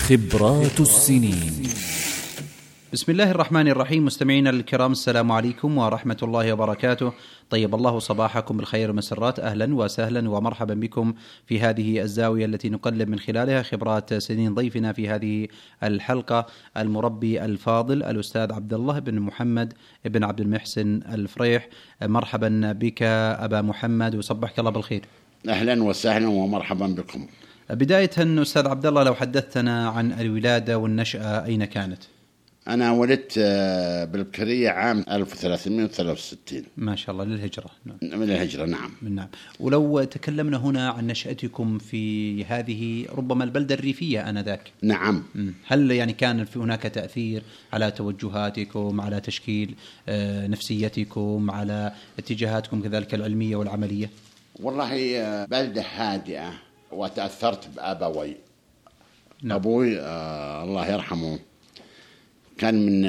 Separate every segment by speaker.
Speaker 1: خبرات السنين.
Speaker 2: بسم الله الرحمن الرحيم. مستمعينا الكرام، السلام عليكم ورحمة الله وبركاته. طيب الله صباحكم بالخير والمسرات. أهلا وسهلا ومرحبا بكم في هذه الزاوية التي نقلب من خلالها خبرات سنين. ضيفنا في هذه الحلقة المربي الفاضل الأستاذ عبد الله بن محمد بن عبد المحسن الفريح. مرحبا بك أبا محمد وصبحك الله بالخير.
Speaker 3: أهلا وسهلا ومرحبا بكم.
Speaker 2: بداية أستاذ عبد الله، لو حدثتنا عن الولادة والنشأة، أين كانت؟
Speaker 3: أنا ولدت بالبكرية عام 1363.
Speaker 2: ما شاء الله، للهجرة.
Speaker 3: من الهجرة. نعم.
Speaker 2: ولو تكلمنا هنا عن نشأتكم في هذه ربما البلدة الريفية آنذاك.
Speaker 3: نعم.
Speaker 2: هل يعني كان في هناك تأثير على توجهاتكم، على تشكيل نفسيتكم، على اتجاهاتكم كذلك العلمية والعملية؟
Speaker 3: والله بلدة هادئة، وتأثرت بأبوي.
Speaker 2: نعم.
Speaker 3: أبوي الله يرحمه كان من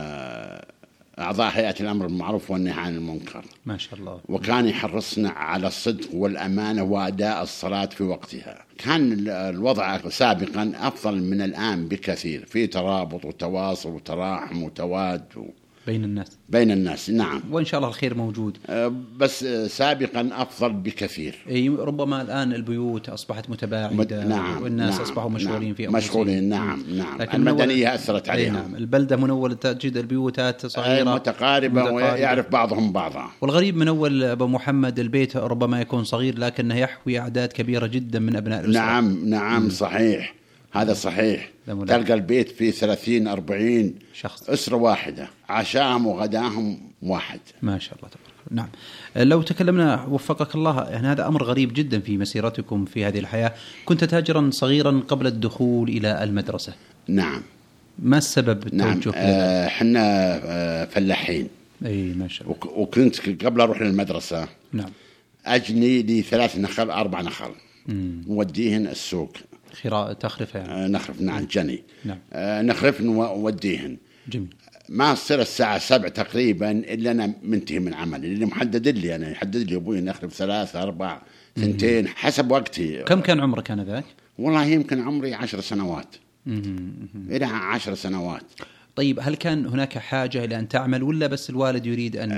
Speaker 3: أعضاء هيئة الأمر بالمعروف والنهي عن المنكر.
Speaker 2: ما شاء الله.
Speaker 3: وكان يحرصنا على الصدق والأمانة وأداء الصلاة في وقتها. كان الوضع سابقا أفضل من الآن بكثير، في ترابط وتواصل وتراحم وتواد بين الناس. نعم.
Speaker 2: وإن شاء الله الخير موجود،
Speaker 3: بس سابقا أفضل بكثير.
Speaker 2: ربما الآن البيوت أصبحت متباعدة.
Speaker 3: نعم.
Speaker 2: والناس
Speaker 3: نعم.
Speaker 2: أصبحوا مشغولين في
Speaker 3: مشغولين. نعم. المدنية أثرت عليهم.
Speaker 2: نعم. البلدة من أول تجد البيوتات صغيرة
Speaker 3: متقاربة ويعرف بعضهم بعضا.
Speaker 2: والغريب من أول أبو محمد، البيت ربما يكون صغير لكنه يحوي أعداد كبيرة جدا من أبناء الأسرة.
Speaker 3: نعم. صحيح، هذا صحيح. تلقى البيت فيه 30-40
Speaker 2: شخص،
Speaker 3: أسرة واحدة، عشاهم وغداهم واحد.
Speaker 2: ما شاء الله تبارك. نعم. لو تكلمنا وفقك الله، يعني هذا أمر غريب جدا في مسيرتكم في هذه الحياة. كنت تاجرا صغيرا قبل الدخول إلى المدرسة.
Speaker 3: نعم.
Speaker 2: ما السبب التوجه؟
Speaker 3: نعم. حنا فلاحين.
Speaker 2: ما شاء الله.
Speaker 3: وكنت قبل أروح للمدرسة.
Speaker 2: نعم.
Speaker 3: أجني لي 3 نخل 4 نخل نوديهن السوق.
Speaker 2: تخرف يعني.
Speaker 3: نخرف. نعم. جني.
Speaker 1: نعم.
Speaker 3: نخرف نوديهن.
Speaker 2: جميل.
Speaker 3: ما تصير الساعة 7 تقريبا إلا أنا منتهي من عملي اللي محدد لي. أنا يحدد لي أبوي نخرف 3 4 2 حسب وقتي.
Speaker 2: كم كان عمرك آنذاك؟
Speaker 3: والله يمكن عمري 10 سنوات إلى 10 سنوات.
Speaker 2: طيب، هل كان هناك حاجة إلى أن تعمل ولا بس الوالد يريد أن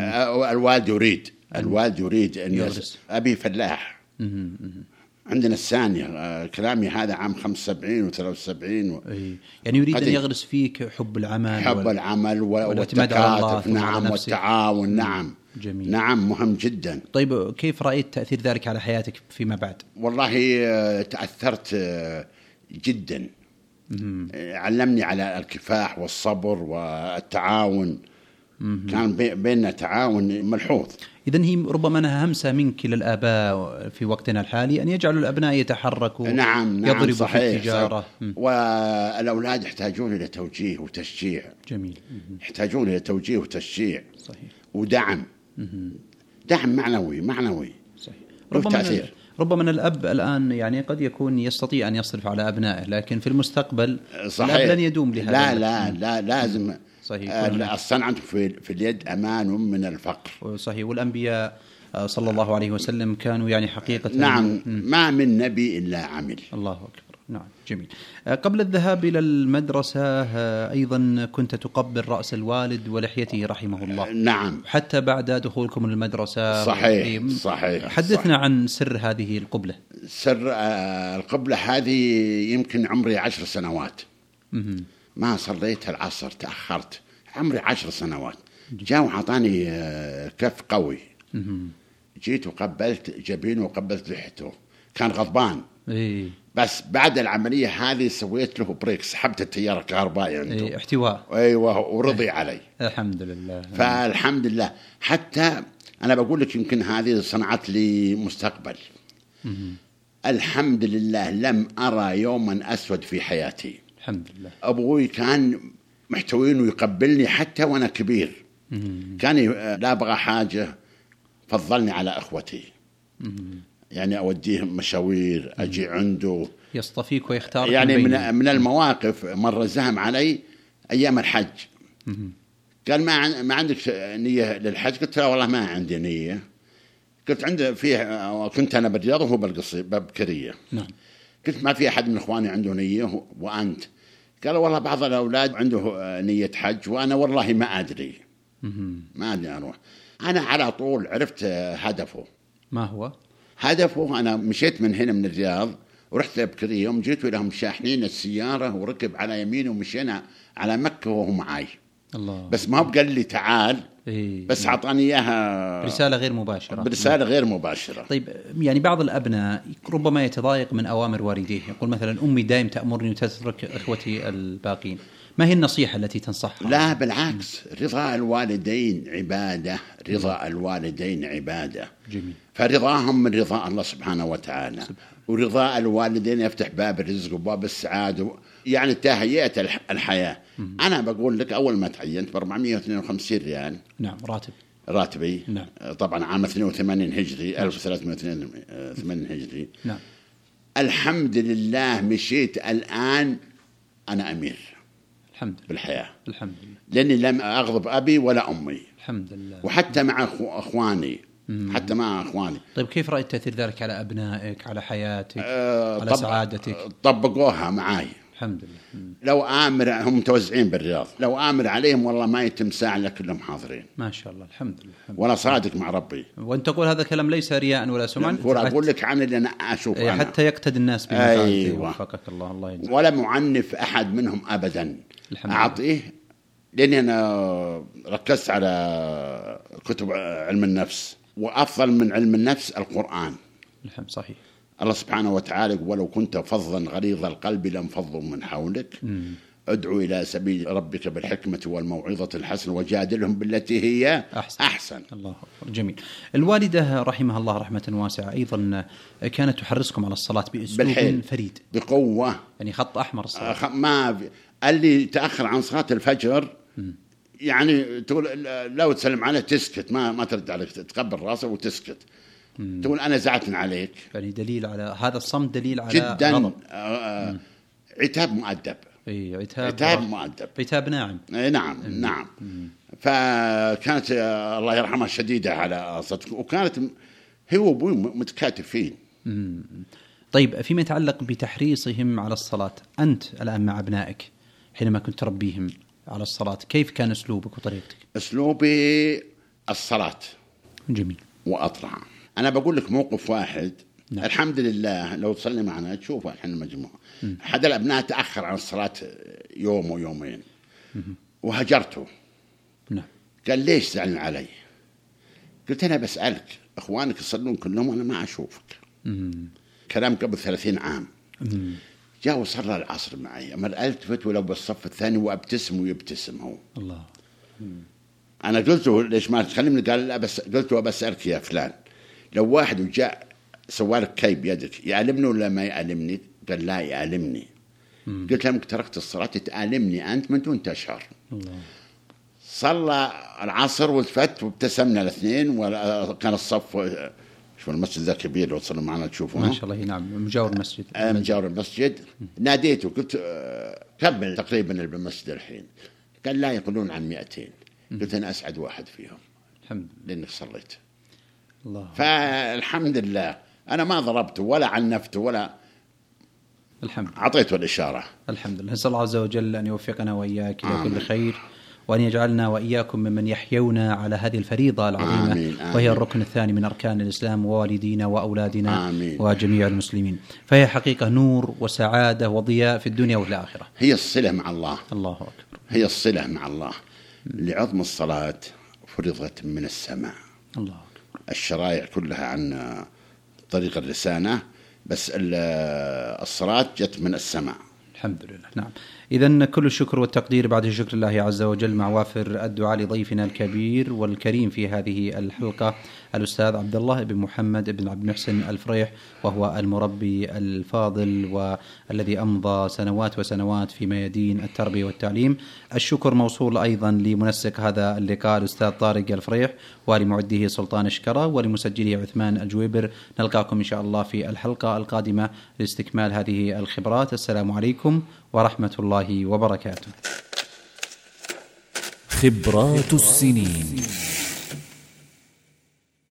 Speaker 2: الوالد يريد أن يدرس؟
Speaker 3: أبي فلاح. عندنا الثانية كلامي هذا عام 75 و73
Speaker 2: يعني يريد أن يغرس فيك حب العمل
Speaker 3: العمل
Speaker 2: والتكاتف.
Speaker 3: نعم. والتعاون. نعم.
Speaker 2: جميل.
Speaker 3: نعم. مهم جدا.
Speaker 2: طيب، كيف رأيت تأثير ذلك على حياتك فيما بعد؟
Speaker 3: والله تأثرت جدا. علمني على الكفاح والصبر والتعاون. كان بيننا تعاون ملحوظ.
Speaker 2: إذن هي ربما أنها همسة منك للآباء في وقتنا الحالي أن يجعلوا الأبناء يتحركوا.
Speaker 3: نعم.
Speaker 2: يضربوا
Speaker 3: صحيح.
Speaker 2: في التجارة.
Speaker 3: والأولاد يحتاجون إلى توجيه وتشجيع.
Speaker 2: جميل.
Speaker 3: يحتاجون إلى توجيه وتشجيع.
Speaker 2: صحيح.
Speaker 3: ودعم. دعم معنوي.
Speaker 2: صحيح. ربما الأب الآن يعني قد يكون يستطيع أن يصرف على أبنائه، لكن في المستقبل الأب لن يدوم لهذا.
Speaker 3: لا لازم.
Speaker 2: صحيح.
Speaker 3: الصنعة في اليد أمان من الفقر.
Speaker 2: صحيح. والأنبياء صلى الله عليه وسلم كانوا يعني حقيقة.
Speaker 3: نعم. ما من نبي إلا عمل.
Speaker 2: الله أكبر. نعم. جميل. قبل الذهاب إلى المدرسة أيضا كنت تقبل رأس الوالد ولحيته رحمه الله.
Speaker 3: نعم.
Speaker 2: حتى بعد دخولكم للمدرسة.
Speaker 3: صحيح.
Speaker 2: حدثنا عن سر هذه القبلة.
Speaker 3: سر القبلة هذه يمكن عمري 10 سنوات. ما صليت العصر، تأخرت عمري 10 سنوات. جاء وعطاني كف قوي. جيت وقبلت جبينه وقبلت لحيته. كان غضبان. بس بعد العملية هذه سويت له بريك، سحبت التيار الكهربائي عنده.
Speaker 2: احتواء.
Speaker 3: أيوة. ورضي علي.
Speaker 2: الحمد لله.
Speaker 3: فالحمد لله. حتى أنا بقول لك يمكن هذه صنعت لي مستقبل. الحمد لله لم أرى يوما أسود في حياتي.
Speaker 2: الحمد لله.
Speaker 3: أبوي كان محتوين ويقبلني حتى وأنا كبير. كان لا أبغى حاجة فضلني على أخوتي. يعني أوديهم مشاوير، أجي عنده،
Speaker 2: يصطفيك ويختار.
Speaker 3: يعني من المواقف مرة زهم علي أيام الحج. قال ما عندك نية للحج؟ قلت له والله ما عندي نية. قلت عنده فيه، كنت أنا بالرياض وهو ببكرية.
Speaker 2: نعم.
Speaker 3: قلت ما في أحد من إخواني عنده نية وأنت. قال والله بعض الأولاد عنده نية حج وأنا والله ما أدري أروح. أنا على طول عرفت هدفه.
Speaker 2: ما هو؟
Speaker 3: هدفه أنا مشيت من هنا من الرياض ورحت بكرية، يوم جيت لهم شاحنين السيارة وركب على يمينه ومشينا على مكة وهو معاي.
Speaker 2: الله.
Speaker 3: بس ما هو قال لي تعال، بس عطاني إياها
Speaker 2: رسالة غير مباشرة.
Speaker 3: برسالة غير مباشرة.
Speaker 2: طيب يعني بعض الأبناء ربما يتضايق من أوامر والديه، يقول مثلا أمي دائم تأمرني وتترك إخوتي الباقين، ما هي النصيحة التي تنصحها؟
Speaker 3: لا بالعكس، رضا الوالدين عبادة، رضا الوالدين عبادة.
Speaker 2: جميل.
Speaker 3: فرضاهم من رضا الله سبحانه وتعالى، ورضا الوالدين يفتح باب الرزق وباب السعادة، يعني تهيئة الحياة. أنا بقول لك أول ما تعينت ب 452 ريال.
Speaker 2: نعم.
Speaker 3: راتبي.
Speaker 2: نعم.
Speaker 3: طبعا عام 82 هجري 1382 هجري.
Speaker 2: نعم.
Speaker 3: الحمد لله مشيت الآن أنا أمير.
Speaker 2: الحمد لله.
Speaker 3: بالحياة.
Speaker 2: الحمد لله.
Speaker 3: لأني لم أغضب أبي ولا أمي.
Speaker 2: الحمد لله.
Speaker 3: وحتى مع أخواني. حتى مع أخواني.
Speaker 2: طيب كيف رأيت تأثير ذلك على أبنائك، على حياتك، على سعادتك؟
Speaker 3: طبقوها معاي.
Speaker 2: الحمد لله.
Speaker 3: لو آمر، هم متوزعين بالرياض، لو آمر عليهم والله ما يتم ساعة إلا كلهم حاضرين.
Speaker 2: ما شاء الله. الحمد لله.
Speaker 3: وأنا صادق مع ربي.
Speaker 2: وأنت تقول هذا الكلام ليس رياء ولا سمعا،
Speaker 3: أقول لك عن اللي أنا أشوفه
Speaker 2: حتى يقتدي الناس بما
Speaker 3: أيوة.
Speaker 2: وفقك الله يجزاك.
Speaker 3: ولا معنف أحد منهم أبدا. أعطيه، لأني أنا ركزت على كتب علم النفس، وأفضل من علم النفس القرآن.
Speaker 2: الحمد. صحيح.
Speaker 3: الله سبحانه وتعالى ولو كنت فظا غليظ القلب لانفضوا من حولك. ادعو إلى سبيل ربك بالحكمة والموعظة الحسنة وجادلهم بالتي هي أحسن.
Speaker 2: الله أكبر. جميل. الوالدة رحمها الله رحمة واسعة أيضا كانت تحرصكم على الصلاة بأسلوب فريد،
Speaker 3: بقوة،
Speaker 2: يعني خط أحمر الصلاة.
Speaker 3: ما قال لي تأخر عن صلاة الفجر، يعني تقول لو تسلم عليه تسكت، ما ترد عليك، تقبل راسه وتسكت. تقول أنا زعلت عليك.
Speaker 2: يعني دليل على هذا الصمت، دليل على
Speaker 3: جدا
Speaker 2: غضب.
Speaker 3: عتاب مؤدب. عتاب مؤدب،
Speaker 2: عتاب ناعم.
Speaker 3: نعم. فكانت الله يرحمها شديدة على صدق، وكانت هو وابوي متكاتفين.
Speaker 2: طيب فيما يتعلق بتحريصهم على الصلاة، أنت الآن مع أبنائك حينما كنت تربيهم على الصلاة، كيف كان أسلوبك وطريقتك؟
Speaker 3: أسلوبي الصلاة.
Speaker 2: جميل.
Speaker 3: وأطلع. أنا بقول لك موقف واحد.
Speaker 2: نعم.
Speaker 3: الحمد لله لو تصلي معنا تشوف الحين المجموعة، أحد الأبناء تأخر عن الصلاة يوم ويومين وهجرته.
Speaker 2: نعم.
Speaker 3: قال ليش زعلن علي؟ قلت أنا بسألك، أخوانك يصلون كلهم وأنا ما أشوفك. كلام قبل 30 عام. جاء وصلى العصر معي، أما ألتفت ولو بالصف الثاني وأبتسم ويبتسم هو.
Speaker 2: الله.
Speaker 3: أنا قلت له ليش ما تكلمني؟ قال لا، بس قلت له بسألك يا فلان، لو واحد وجاء سوالك كي بيدك يعلمني ولا ما يعلمني؟ قال لا يعلمني. قلت لهم تركت الصلاة تألمني أنت من دون تشعر.
Speaker 2: الله.
Speaker 3: صلى العصر والتفت وابتسمنا الاثنين، وكان الصف شو المسجد ذا كبير، لو تصلوا معنا تشوفوا
Speaker 2: ما شاء الله. نعم. مجاور المسجد.
Speaker 3: مجاور المسجد. ناديته قلت كمل تقريبا بالمسجد الحين. قال لا يقولون عن 200. قلت أنا أسعد واحد فيهم.
Speaker 2: الحمد لله.
Speaker 3: لأنك صليت.
Speaker 2: الله.
Speaker 3: فالحمد لله أنا ما ضربته ولا عنفته ولا
Speaker 2: الحمد
Speaker 3: أعطيته الإشارة.
Speaker 2: الحمد لله. نسأل الله عز وجل أن يوفقنا وإياك إلى كل خير، وأن يجعلنا وإياكم ممن يحيون على هذه الفريضة العظيمة.
Speaker 3: آمين.
Speaker 2: وهي الركن الثاني من أركان الإسلام، ووالدينا وأولادنا.
Speaker 3: آمين.
Speaker 2: وجميع المسلمين. فهي حقيقة نور وسعادة وضياء في الدنيا والآخرة.
Speaker 3: هي الصلة مع الله.
Speaker 2: الله أكبر.
Speaker 3: هي الصلة مع الله. لعظم الصلاة فرضت من السماء.
Speaker 2: الله أكبر.
Speaker 3: الشرائع كلها عن طريق الرسالة، بس الصلاة جت من السماء.
Speaker 2: الحمد لله. نعم. إذن كل الشكر والتقدير بعد شكر الله عز وجل مع وافر الدعاء لضيفنا الكبير والكريم في هذه الحلقة، الأستاذ عبد الله بن محمد بن عبد المحسن الفريح، وهو المربي الفاضل والذي أمضى سنوات وسنوات في ميادين التربية والتعليم. الشكر موصول أيضا لمنسق هذا اللقاء الأستاذ طارق الفريح، ولمعده سلطان شكرة، ولمسجله عثمان الجويبر. نلقاكم إن شاء الله في الحلقة القادمة لاستكمال هذه الخبرات. السلام عليكم ورحمة الله وبركاته.
Speaker 1: خبرات السنين.